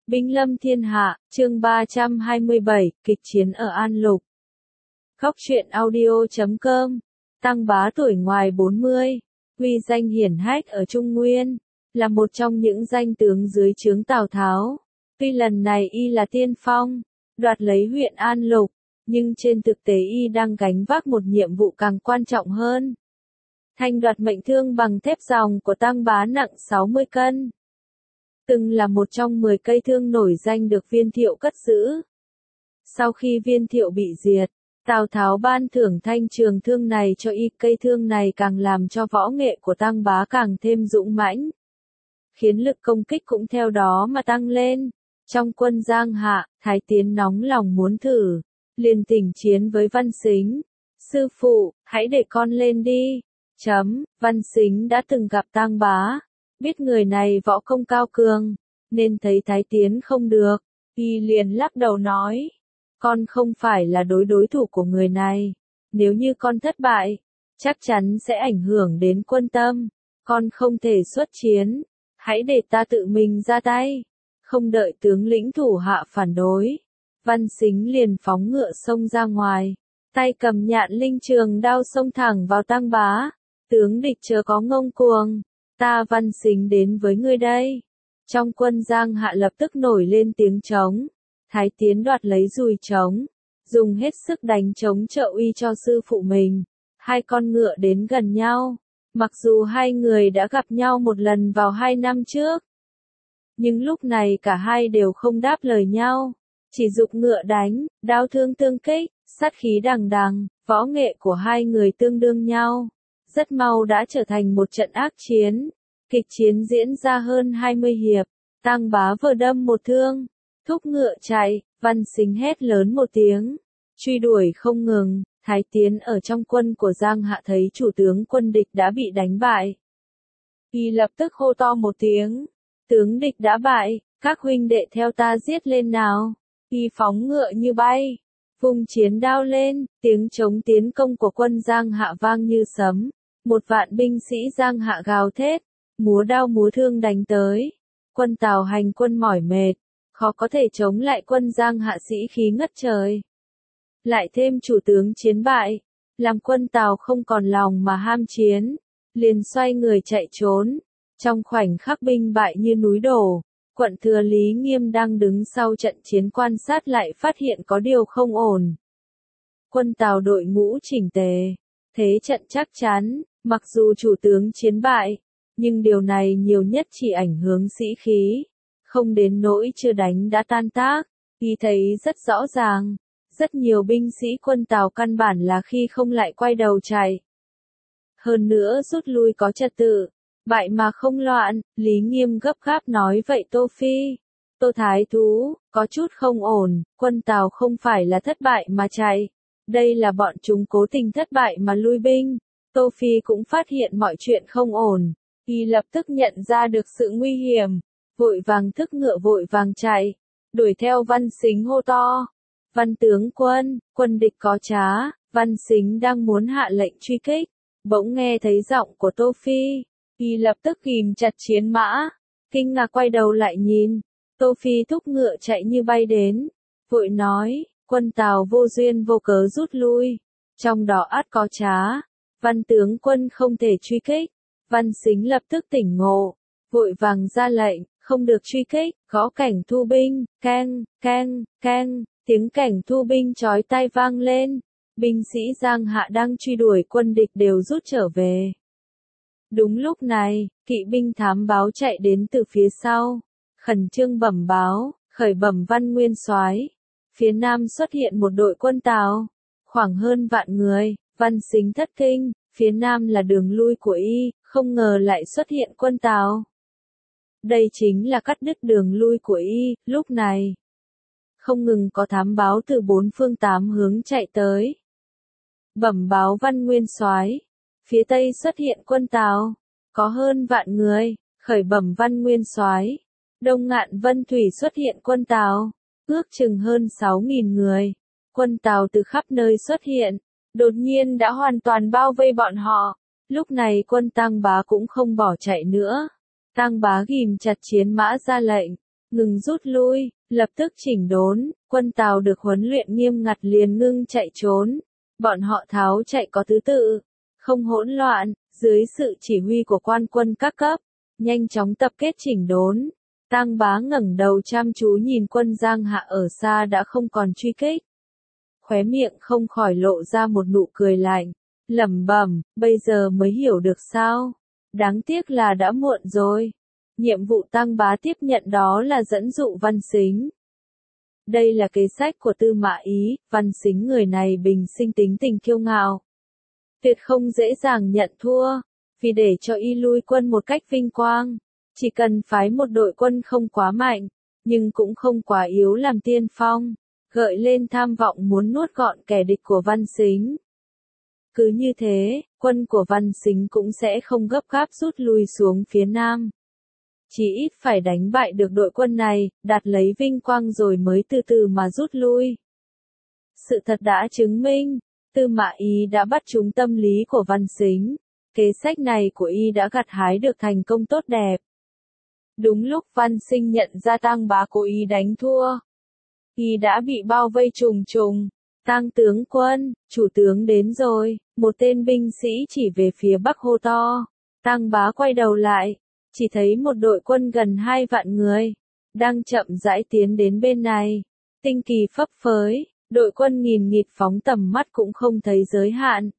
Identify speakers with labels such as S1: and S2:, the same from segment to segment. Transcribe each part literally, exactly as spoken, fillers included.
S1: Binh lâm thiên hạ, chương ba trăm hai mươi bảy, kịch chiến ở An Lục. Góc truyện audio chấm com. Tăng Bá tuổi ngoài bốn mươi, uy danh hiển hách ở Trung Nguyên, là một trong những danh tướng dưới trướng Tào Tháo. Tuy lần này y là tiên phong, đoạt lấy huyện An Lục, nhưng trên thực tế y đang gánh vác một nhiệm vụ càng quan trọng hơn. Thanh đoạt mệnh thương bằng thép ròng của Tăng Bá nặng sáu mươi cân. Từng là một trong mười cây thương nổi danh được Viên Thiệu cất giữ. Sau khi Viên Thiệu bị diệt, Tào Tháo ban thưởng thanh trường thương này cho y, cây thương này càng làm cho võ nghệ của Tăng Bá càng thêm dũng mãnh, khiến lực công kích cũng theo đó mà tăng lên. Trong quân Giang Hạ, Thái Tiến nóng lòng muốn thử, liền tình chiến với Văn Sính. Sư phụ, hãy để con lên đi. Chấm, Văn Sính đã từng gặp Tăng Bá, biết người này võ công cao cường, nên thấy Thái Tiến không được, y liền lắc đầu nói, con không phải là đối đối thủ của người này, nếu như con thất bại, chắc chắn sẽ ảnh hưởng đến quân tâm, con không thể xuất chiến, hãy để ta tự mình ra tay. Không đợi tướng lĩnh thủ hạ phản đối, Văn Sính liền phóng ngựa xông ra ngoài, tay cầm nhạn linh trường đao xông thẳng vào Tăng Bá. Tướng địch chớ có ngông cuồng, ta Văn Sính đến với ngươi đây. Trong quân Giang Hạ lập tức nổi lên tiếng trống. Thái Tiến đoạt lấy dùi trống, dùng hết sức đánh trống trợ uy cho sư phụ mình. Hai con ngựa đến gần nhau, mặc dù hai người đã gặp nhau một lần vào hai năm trước, nhưng lúc này cả hai đều không đáp lời nhau, chỉ giục ngựa đánh, đao thương tương kích, sát khí đằng đằng, võ nghệ của hai người tương đương nhau. Rất mau đã trở thành một trận ác chiến. Kịch chiến diễn ra hơn hai mươi hiệp. Tăng Bá vừa đâm một thương, thúc ngựa chạy, Văn Sính hét lớn một tiếng, truy đuổi không ngừng. Thái Tiến ở trong quân của Giang Hạ thấy chủ tướng quân địch đã bị đánh bại, y lập tức hô to một tiếng, tướng địch đã bại, các huynh đệ theo ta giết lên nào. Y phóng ngựa như bay, vung chiến đao lên, tiếng trống tiến công của quân Giang Hạ vang như sấm. Một vạn binh sĩ Giang Hạ gào thét, múa đao múa thương đánh tới. Quân Tào hành quân mỏi mệt, khó có thể chống lại quân Giang Hạ sĩ khí ngất trời. Lại thêm chủ tướng chiến bại, làm quân Tào không còn lòng mà ham chiến, liền xoay người chạy trốn. Trong khoảnh khắc binh bại như núi đổ, quận thừa Lý Nghiêm đang đứng sau trận chiến quan sát lại phát hiện có điều không ổn. Quân Tào đội ngũ chỉnh tề, thế trận chắc chắn. Mặc dù chủ tướng chiến bại, nhưng điều này nhiều nhất chỉ ảnh hưởng sĩ khí, không đến nỗi chưa đánh đã tan tác. Y thấy rất rõ ràng, rất nhiều binh sĩ quân Tào căn bản là khi không lại quay đầu chạy. Hơn nữa rút lui có trật tự, bại mà không loạn. Lý Nghiêm gấp gáp nói vậy Tô Phi, Tô Thái Thú, có chút không ổn, quân Tào không phải là thất bại mà chạy, đây là bọn chúng cố tình thất bại mà lui binh. Tô Phi cũng phát hiện mọi chuyện không ổn, y lập tức nhận ra được sự nguy hiểm, vội vàng thức ngựa vội vàng chạy, đuổi theo Văn Sính hô to. Văn tướng quân, quân địch có trá. Văn Sính đang muốn hạ lệnh truy kích, bỗng nghe thấy giọng của Tô Phi, y lập tức ghìm chặt chiến mã, kinh ngạc quay đầu lại nhìn, Tô Phi thúc ngựa chạy như bay đến, vội nói, quân Tào vô duyên vô cớ rút lui, trong đó ắt có trá. Văn tướng quân không thể truy kích. Văn Sính lập tức tỉnh ngộ, vội vàng ra lệnh, không được truy kích, gõ cảnh thu binh, keng, keng, keng, tiếng cảnh thu binh chói tai vang lên. Binh sĩ Giang Hạ đang truy đuổi quân địch đều rút trở về. Đúng lúc này, kỵ binh thám báo chạy đến từ phía sau, khẩn trương bẩm báo, khởi bẩm Văn Nguyên Soái, phía nam xuất hiện một đội quân Tào, khoảng hơn vạn người. Văn Sính thất kinh, phía nam là đường lui của y, không ngờ lại xuất hiện quân Tào. Đây chính là cắt đứt đường lui của y. Lúc này, không ngừng có thám báo từ bốn phương tám hướng chạy tới. Bẩm báo Văn Nguyên Soái, phía tây xuất hiện quân Tào, có hơn vạn người. Khởi bẩm Văn Nguyên Soái, Đông Ngạn Vân Thủy xuất hiện quân Tào, ước chừng hơn sáu nghìn người. Quân Tào từ khắp nơi xuất hiện, đột nhiên đã hoàn toàn bao vây bọn họ. Lúc này quân Tăng Bá cũng không bỏ chạy nữa. Tăng Bá ghìm chặt chiến mã ra lệnh, ngừng rút lui, lập tức chỉnh đốn, quân Tào được huấn luyện nghiêm ngặt liền ngưng chạy trốn. Bọn họ tháo chạy có thứ tự, không hỗn loạn, dưới sự chỉ huy của quan quân các cấp, nhanh chóng tập kết chỉnh đốn. Tang Bá ngẩng đầu chăm chú nhìn quân Giang Hạ ở xa đã không còn truy kích. Khóe miệng không khỏi lộ ra một nụ cười lạnh, lẩm bẩm, bây giờ mới hiểu được sao. Đáng tiếc là đã muộn rồi. Nhiệm vụ Tang Bá tiếp nhận đó là dẫn dụ Văn Sính. Đây là kế sách của Tư Mã Ý, Văn Sính người này bình sinh tính tình kiêu ngạo. Tuyệt không dễ dàng nhận thua, vì để cho y lui quân một cách vinh quang, chỉ cần phái một đội quân không quá mạnh, nhưng cũng không quá yếu làm tiên phong, gợi lên tham vọng muốn nuốt gọn kẻ địch của Văn Sính. Cứ như thế, quân của Văn Sính cũng sẽ không gấp gáp rút lui xuống phía nam. Chỉ ít phải đánh bại được đội quân này, đạt lấy vinh quang rồi mới từ từ mà rút lui. Sự thật đã chứng minh, Tư Mã Ý đã bắt trúng tâm lý của Văn Sính. Kế sách này của y đã gặt hái được thành công tốt đẹp. Đúng lúc Văn Sinh nhận ra Tang Bá cố ý đánh thua, y đã bị bao vây trùng trùng. Tang tướng quân, chủ tướng đến rồi, một tên binh sĩ chỉ về phía bắc hô to. Tang Bá quay đầu lại, chỉ thấy một đội quân gần hai vạn người, đang chậm rãi tiến đến bên này. Tinh kỳ phấp phới, đội quân nghìn nghịt phóng tầm mắt cũng không thấy giới hạn.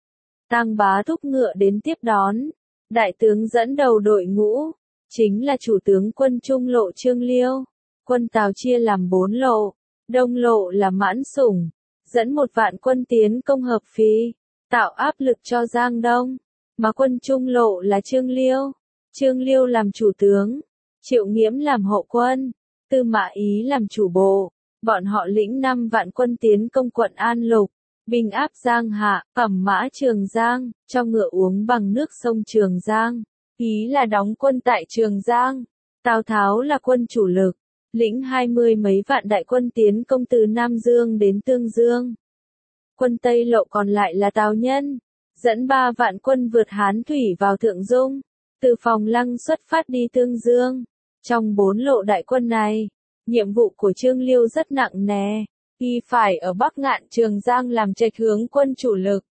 S1: Tang Bá thúc ngựa đến tiếp đón. Đại tướng dẫn đầu đội ngũ, chính là chủ tướng quân Trung Lộ Trương Liêu. Quân Tào chia làm bốn lộ, Đông lộ là Mãn Sủng, dẫn một vạn quân tiến công Hợp Phì, tạo áp lực cho Giang Đông, mà quân Trung lộ là Trương Liêu. Trương Liêu làm chủ tướng, Triệu Nghiễm làm hậu quân, Tư Mã Ý làm chủ bộ. Bọn họ lĩnh năm vạn quân tiến công quận An Lục, binh áp Giang Hạ, cẩm mã Trường Giang, cho ngựa uống bằng nước sông Trường Giang. Ý là đóng quân tại Trường Giang. Tào Tháo là quân chủ lực, lĩnh hai mươi mấy vạn đại quân tiến công từ Nam Dương đến Tương Dương. Quân Tây Lộ còn lại là Tào Nhân, dẫn ba vạn quân vượt Hán Thủy vào Thượng Dung, từ Phòng Lăng xuất phát đi Tương Dương. Trong bốn lộ đại quân này, nhiệm vụ của Trương Liêu rất nặng nề, y phải ở Bắc Ngạn Trường Giang làm trạch hướng quân chủ lực.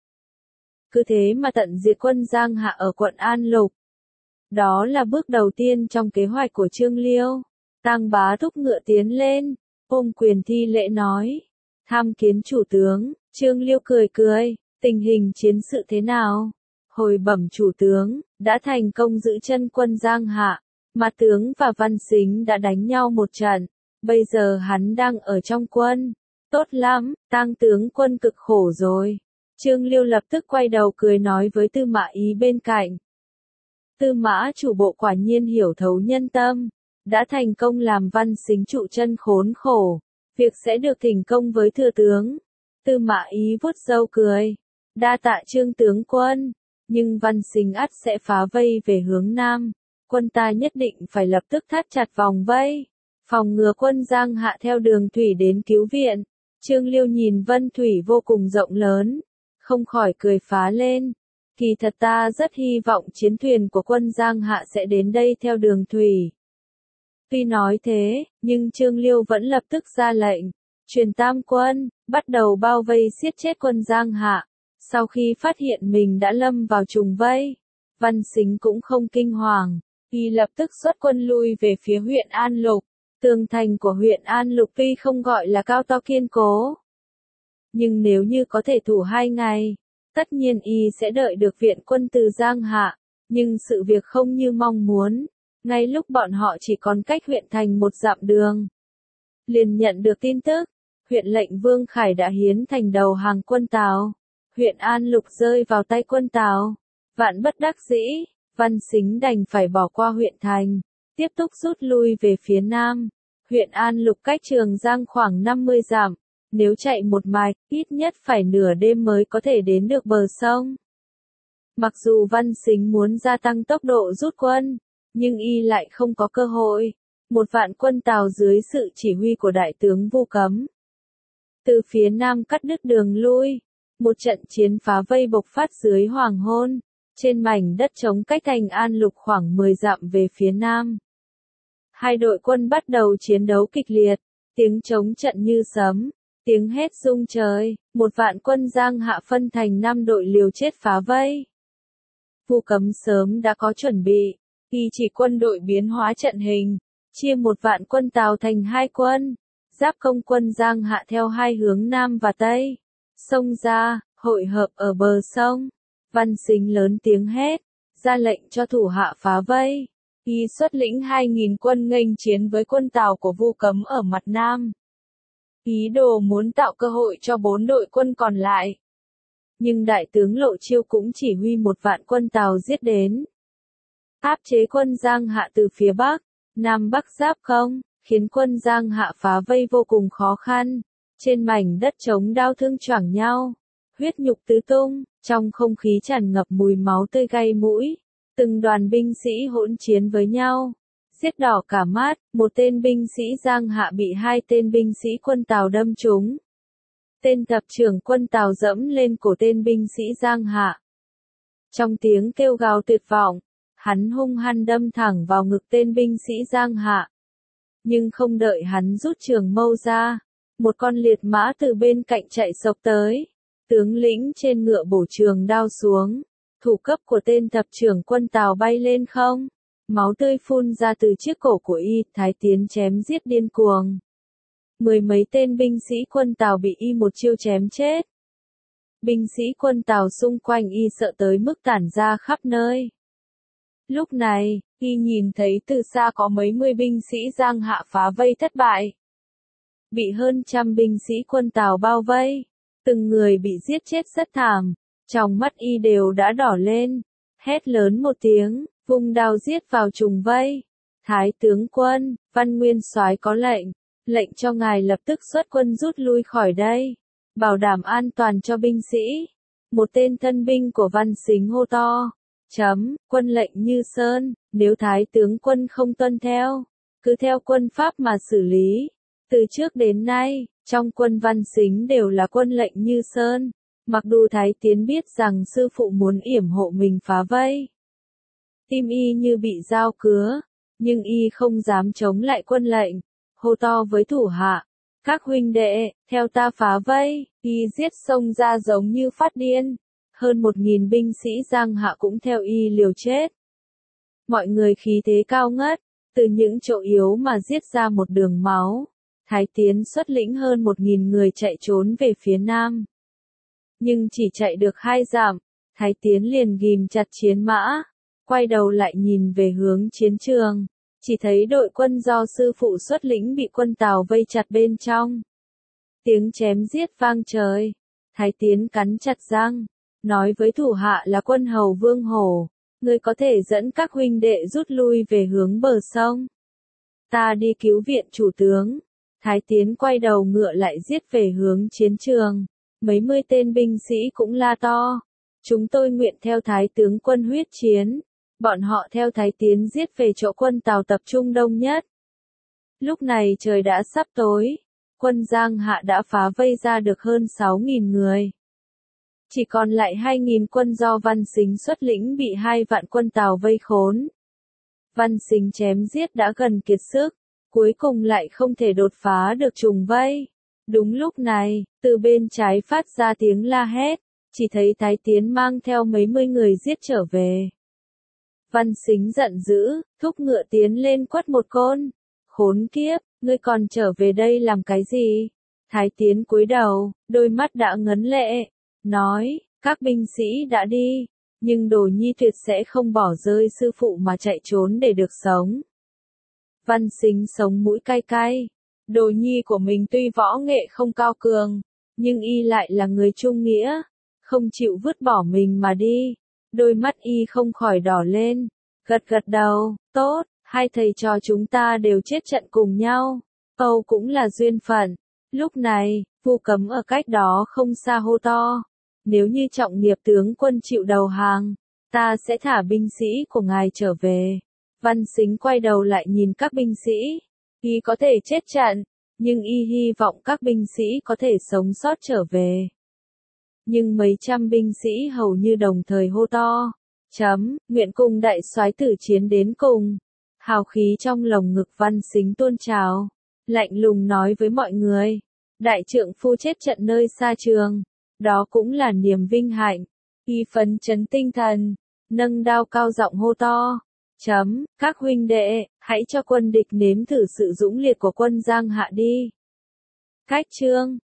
S1: Cứ thế mà tận diệt quân Giang Hạ ở quận An Lục. Đó là bước đầu tiên trong kế hoạch của Trương Liêu. Tang Bá thúc ngựa tiến lên, ôm quyền thi lễ nói, tham kiến chủ tướng. Trương Liêu cười cười, tình hình chiến sự thế nào? Hồi bẩm chủ tướng, đã thành công giữ chân quân Giang Hạ, Mã tướng và Văn Sính đã đánh nhau một trận, bây giờ hắn đang ở trong quân. Tốt lắm, Tang tướng quân cực khổ rồi. Trương Liêu lập tức quay đầu cười nói với Tư Mã Ý bên cạnh. Tư Mã chủ bộ quả nhiên hiểu thấu nhân tâm, đã thành công làm Văn Sính trụ chân khốn khổ, việc sẽ được thỉnh công với thừa tướng. Tư Mã Ý vuốt râu cười, đa tạ Trương tướng quân, nhưng Văn Sính ắt sẽ phá vây về hướng nam, quân ta nhất định phải lập tức thắt chặt vòng vây, phòng ngừa quân Giang Hạ theo đường thủy đến cứu viện. Trương Liêu nhìn Vân Thủy vô cùng rộng lớn, không khỏi cười phá lên. Kỳ thật ta rất hy vọng chiến thuyền của quân Giang Hạ sẽ đến đây theo đường thủy. Tuy nói thế, nhưng Trương Liêu vẫn lập tức ra lệnh, truyền tam quân, bắt đầu bao vây siết chết quân Giang Hạ. Sau khi phát hiện mình đã lâm vào trùng vây, Văn Sính cũng không kinh hoàng, y lập tức xuất quân lui về phía huyện An Lục. Tường thành của huyện An Lục tuy không gọi là cao to kiên cố, nhưng nếu như có thể thủ hai ngày, tất nhiên y sẽ đợi được viện quân từ Giang Hạ, nhưng sự việc không như mong muốn. Ngay lúc bọn họ chỉ còn cách huyện thành một dặm đường, liền nhận được tin tức, huyện lệnh Vương Khải đã hiến thành đầu hàng quân Tào. Huyện An Lục rơi vào tay quân Tào. Vạn bất đắc dĩ, Văn Sính đành phải bỏ qua huyện thành, tiếp tục rút lui về phía nam. Huyện An Lục cách Trường Giang khoảng năm mươi dặm, nếu chạy một mạch, ít nhất phải nửa đêm mới có thể đến được bờ sông. Mặc dù Văn Sính muốn gia tăng tốc độ rút quân, nhưng y lại không có cơ hội. Một vạn quân Tào dưới sự chỉ huy của đại tướng Vu Cấm, từ phía nam cắt đứt đường lui. Một trận chiến phá vây bộc phát dưới hoàng hôn, trên mảnh đất trống cách thành An Lục khoảng mười dặm về phía nam. Hai đội quân bắt đầu chiến đấu kịch liệt, tiếng trống trận như sấm, tiếng hét rung trời, một vạn quân Giang Hạ phân thành năm đội liều chết phá vây. Vu Cấm sớm đã có chuẩn bị, y chỉ quân đội biến hóa trận hình, chia một vạn quân Tào thành hai quân, giáp công quân Giang Hạ theo hai hướng Nam và Tây, xông ra, hội hợp ở bờ sông. Văn Sính lớn tiếng hét, ra lệnh cho thủ hạ phá vây. Y xuất lĩnh hai nghìn quân nghênh chiến với quân Tào của Vu Cấm ở mặt Nam. Ý đồ muốn tạo cơ hội cho bốn đội quân còn lại. Nhưng đại tướng Lộ Chiêu cũng chỉ huy một vạn quân Tào giết đến. Áp chế quân Giang Hạ từ phía Bắc, Nam Bắc giáp công, khiến quân Giang Hạ phá vây vô cùng khó khăn. Trên mảnh đất trống đao thương choảng nhau, huyết nhục tứ tung, trong không khí tràn ngập mùi máu tươi gây mũi. Từng đoàn binh sĩ hỗn chiến với nhau, giết đỏ cả mắt, một tên binh sĩ Giang Hạ bị hai tên binh sĩ quân Tào đâm trúng. Tên tập trưởng quân Tào dẫm lên cổ tên binh sĩ Giang Hạ. Trong tiếng kêu gào tuyệt vọng, hắn hung hăng đâm thẳng vào ngực tên binh sĩ Giang Hạ. Nhưng không đợi hắn rút trường mâu ra, một con liệt mã từ bên cạnh chạy xộc tới. Tướng lĩnh trên ngựa bổ trường đao xuống. Thủ cấp của tên tập trưởng quân Tào bay lên không, máu tươi phun ra từ chiếc cổ của y, Thái Tiến chém giết điên cuồng. Mười mấy tên binh sĩ quân Tào bị y một chiêu chém chết. Binh sĩ quân Tào xung quanh y sợ tới mức tản ra khắp nơi. Lúc này, y nhìn thấy từ xa có mấy mươi binh sĩ Giang Hạ phá vây thất bại. Bị hơn trăm binh sĩ quân Tào bao vây, từng người bị giết chết rất thảm. Trong mắt y đều đã đỏ lên, hét lớn một tiếng, vung đao giết vào trùng vây. Thái tướng quân, Văn Nguyên soái có lệnh, lệnh cho ngài lập tức xuất quân rút lui khỏi đây, bảo đảm an toàn cho binh sĩ. Một tên thân binh của Văn Sính hô to, chấm, quân lệnh như sơn, nếu Thái tướng quân không tuân theo, cứ theo quân pháp mà xử lý. Từ trước đến nay, trong quân Văn Sính đều là quân lệnh như sơn. Mặc dù Thái Tiến biết rằng sư phụ muốn yểm hộ mình phá vây, tim y như bị dao cứa, nhưng y không dám chống lại quân lệnh, hô to với thủ hạ, các huynh đệ, theo ta phá vây. Y giết xông ra giống như phát điên, hơn một nghìn binh sĩ Giang Hạ cũng theo y liều chết. Mọi người khí thế cao ngất, từ những chỗ yếu mà giết ra một đường máu. Thái Tiến xuất lĩnh hơn một nghìn người chạy trốn về phía Nam. Nhưng chỉ chạy được hai dặm, Thái Tiến liền ghim chặt chiến mã, quay đầu lại nhìn về hướng chiến trường, chỉ thấy đội quân do sư phụ xuất lĩnh bị quân Tào vây chặt bên trong. Tiếng chém giết vang trời, Thái Tiến cắn chặt răng, nói với thủ hạ là quân hầu Vương Hổ, ngươi có thể dẫn các huynh đệ rút lui về hướng bờ sông. Ta đi cứu viện chủ tướng. Thái Tiến quay đầu ngựa lại giết về hướng chiến trường. Mấy mươi tên binh sĩ cũng la to. Chúng tôi nguyện theo Thái tướng quân huyết chiến. Bọn họ theo Thái Tiến giết về chỗ quân Tào tập trung đông nhất. Lúc này trời đã sắp tối. Quân Giang Hạ đã phá vây ra được hơn sáu nghìn người. Chỉ còn lại hai nghìn quân do Văn Sính xuất lĩnh bị hai vạn quân Tào vây khốn. Văn Sính chém giết đã gần kiệt sức. Cuối cùng lại không thể đột phá được trùng vây. Đúng lúc này, từ bên trái phát ra tiếng la hét, chỉ thấy Thái Tiến mang theo mấy mươi người giết trở về. Văn Sính giận dữ, thúc ngựa tiến lên quất một côn. Khốn kiếp, ngươi còn trở về đây làm cái gì? Thái Tiến cúi đầu, đôi mắt đã ngấn lệ, nói, các binh sĩ đã đi, nhưng Đồ Nhi tuyệt sẽ không bỏ rơi sư phụ mà chạy trốn để được sống. Văn Sính sống mũi cay cay. Đồ Nhi của mình tuy võ nghệ không cao cường, nhưng y lại là người trung nghĩa, không chịu vứt bỏ mình mà đi. Đôi mắt y không khỏi đỏ lên, gật gật đầu, tốt, hai thầy trò chúng ta đều chết trận cùng nhau, Âu cũng là duyên phận. Lúc này, Vu Cấm ở cách đó không xa hô to, nếu như Trọng Nghiệp tướng quân chịu đầu hàng, ta sẽ thả binh sĩ của ngài trở về. Văn Sính quay đầu lại nhìn các binh sĩ, y có thể chết trận, nhưng y hy vọng các binh sĩ có thể sống sót trở về. Nhưng mấy trăm binh sĩ hầu như đồng thời hô to, chấm, nguyện cùng đại soái tử chiến đến cùng. Hào khí trong lồng ngực Văn Sính tuôn trào, lạnh lùng nói với mọi người, đại trượng phu chết trận nơi xa trường, đó cũng là niềm vinh hạnh. Y phấn chấn tinh thần, nâng đao cao giọng hô to, chấm, các huynh đệ, hãy cho quân địch nếm thử sự dũng liệt của quân Giang Hạ đi. Khách trương,